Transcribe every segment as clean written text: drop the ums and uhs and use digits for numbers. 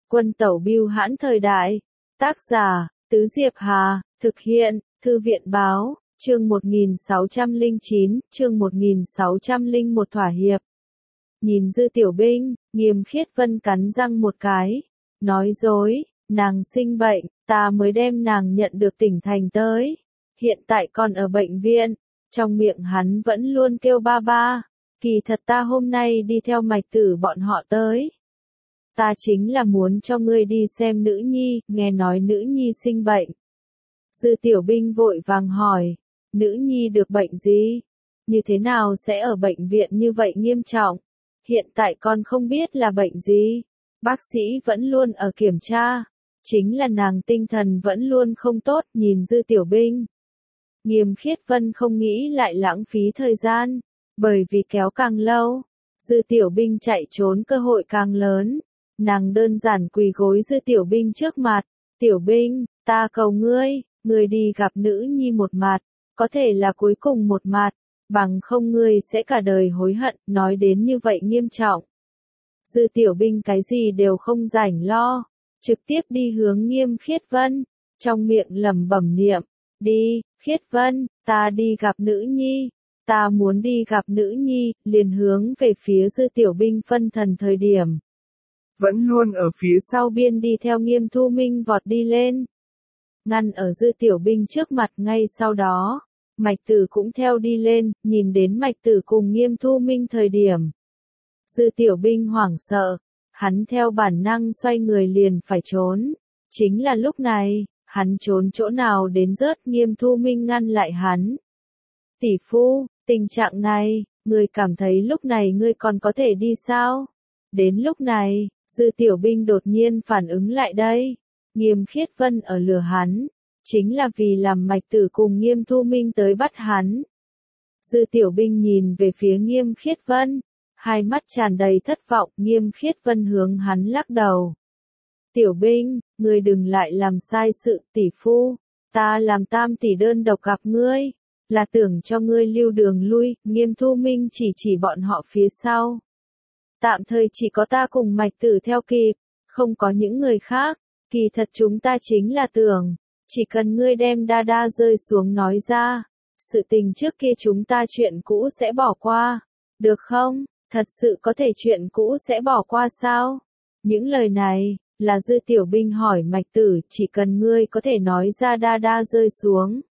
Quân tẩu bưu hãn thời đại. Tác giả, Tứ Diệp Hà, thực hiện, Thư viện báo, chương 1609, chương 1601 thỏa hiệp. Nhìn Dư Tiểu Binh, Nghiêm Khiết Vân cắn răng một cái, nói dối, nàng sinh bệnh, ta mới đem nàng nhận được tỉnh thành tới. Hiện tại còn ở bệnh viện, trong miệng hắn vẫn luôn kêu ba ba, kỳ thật ta hôm nay đi theo Mạch Tử bọn họ tới. Ta chính là muốn cho ngươi đi xem nữ nhi, nghe nói nữ nhi sinh bệnh. Dư Tiểu Binh vội vàng hỏi, nữ nhi được bệnh gì? Như thế nào sẽ ở bệnh viện như vậy nghiêm trọng? Hiện tại con không biết là bệnh gì. Bác sĩ vẫn luôn ở kiểm tra. Chính là nàng tinh thần vẫn luôn không tốt, nhìn Dư Tiểu Binh. Nghiêm Khiết Vân không nghĩ lại lãng phí thời gian, bởi vì kéo càng lâu, Dư Tiểu Binh chạy trốn cơ hội càng lớn. Nàng đơn giản quỳ gối Dư Tiểu Binh trước mặt, Tiểu Binh, ta cầu ngươi, ngươi đi gặp nữ nhi một mặt, có thể là cuối cùng một mặt, bằng không ngươi sẽ cả đời hối hận, nói đến như vậy nghiêm trọng. Dư Tiểu Binh cái gì đều không rảnh lo, trực tiếp đi hướng Nghiêm Khiết Vân, trong miệng lẩm bẩm niệm, đi, Khiết Vân, ta đi gặp nữ nhi, ta muốn đi gặp nữ nhi, liền hướng về phía Dư Tiểu Binh phân thần thời điểm. Vẫn luôn ở phía sau biên đi theo Nghiêm Thu Minh vọt đi lên. Ngăn ở Dư Tiểu Binh trước mặt ngay sau đó, Mạch Tử cũng theo đi lên, nhìn đến Mạch Tử cùng Nghiêm Thu Minh thời điểm. Dư Tiểu Binh hoảng sợ, hắn theo bản năng xoay người liền phải trốn. Chính là lúc này, hắn trốn chỗ nào đến rớt, Nghiêm Thu Minh ngăn lại hắn. Tỷ phu, tình trạng này, ngươi cảm thấy lúc này ngươi còn có thể đi sao? Đến lúc này, Dư Tiểu Binh đột nhiên phản ứng lại đây. Nghiêm Khiết Vân ở lừa hắn, chính là vì làm Mạch Tử cùng Nghiêm Thu Minh tới bắt hắn. Dư Tiểu Binh nhìn về phía Nghiêm Khiết Vân, hai mắt tràn đầy thất vọng. Nghiêm Khiết Vân hướng hắn lắc đầu. Tiểu Binh, ngươi đừng lại làm sai sự, tỷ phu, ta làm tam tỷ đơn độc gặp ngươi, là tưởng cho ngươi lưu đường lui. Nghiêm Thu Minh chỉ bọn họ phía sau. Tạm thời chỉ có ta cùng Mạch Tử theo kịp, không có những người khác, kỳ thật chúng ta chính là tưởng, chỉ cần ngươi đem đa đa rơi xuống nói ra, sự tình trước kia chúng ta chuyện cũ sẽ bỏ qua, được không? Thật sự có thể chuyện cũ sẽ bỏ qua sao? Những lời này, là Dư Tiểu Binh hỏi Mạch Tử, chỉ cần ngươi có thể nói ra đa đa rơi xuống.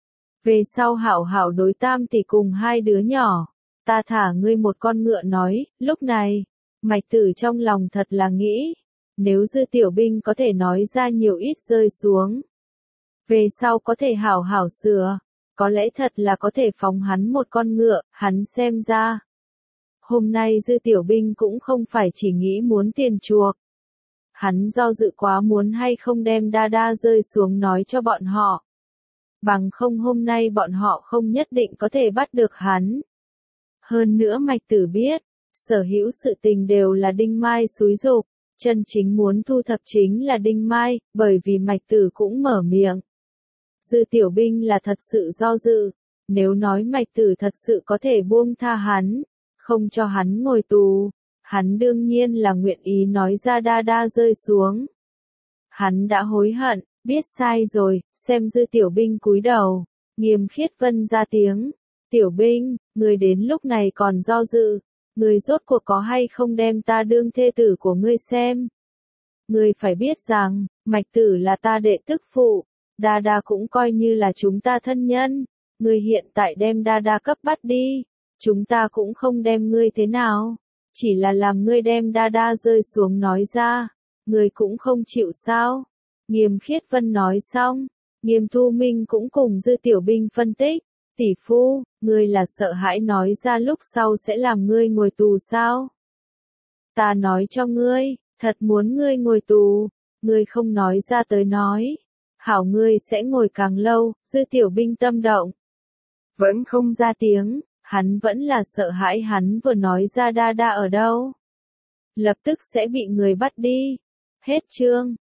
Về sau hảo hảo đối tam tỷ cùng hai đứa nhỏ. Ta thả ngươi một con ngựa nói, lúc này, Mạch Tử trong lòng thật là nghĩ, nếu Dư Tiểu Binh có thể nói ra nhiều ít rơi xuống. Về sau có thể hảo hảo sửa, có lẽ thật là có thể phóng hắn một con ngựa, hắn xem ra. Hôm nay Dư Tiểu Binh cũng không phải chỉ nghĩ muốn tiền chuộc. Hắn do dự quá muốn hay không đem đa đa rơi xuống nói cho bọn họ. Bằng không hôm nay bọn họ không nhất định có thể bắt được hắn. Hơn nữa Mạch Tử biết, sở hữu sự tình đều là Đinh Mai xúi giục, chân chính muốn thu thập chính là Đinh Mai, bởi vì Mạch Tử cũng mở miệng. Dư Tiểu Binh là thật sự do dự, nếu nói Mạch Tử thật sự có thể buông tha hắn, không cho hắn ngồi tù, hắn đương nhiên là nguyện ý nói ra đa đa rơi xuống. Hắn đã hối hận, biết sai rồi, xem Dư Tiểu Binh cúi đầu, Nghiêm Khiết Vân ra tiếng. Tiểu Binh, ngươi đến lúc này còn do dự, ngươi rốt cuộc có hay không đem ta đương thê tử của ngươi xem. Ngươi phải biết rằng, Mạch Tử là ta đệ tức phụ, đa đa cũng coi như là chúng ta thân nhân, ngươi hiện tại đem đa đa cấp bắt đi, chúng ta cũng không đem ngươi thế nào, chỉ là làm ngươi đem đa đa rơi xuống nói ra, ngươi cũng không chịu sao. Nghiêm Khiết Vân nói xong, Nghiêm Thu Minh cũng cùng Dư Tiểu Binh phân tích. Tỷ phu, ngươi là sợ hãi nói ra lúc sau sẽ làm ngươi ngồi tù sao? Ta nói cho ngươi, thật muốn ngươi ngồi tù, ngươi không nói ra tới nói. Hảo ngươi sẽ ngồi càng lâu, Dư Tiểu Binh tâm động. Vẫn không ra tiếng, hắn vẫn là sợ hãi hắn vừa nói ra đa đa ở đâu. Lập tức sẽ bị người bắt đi. Hết chương.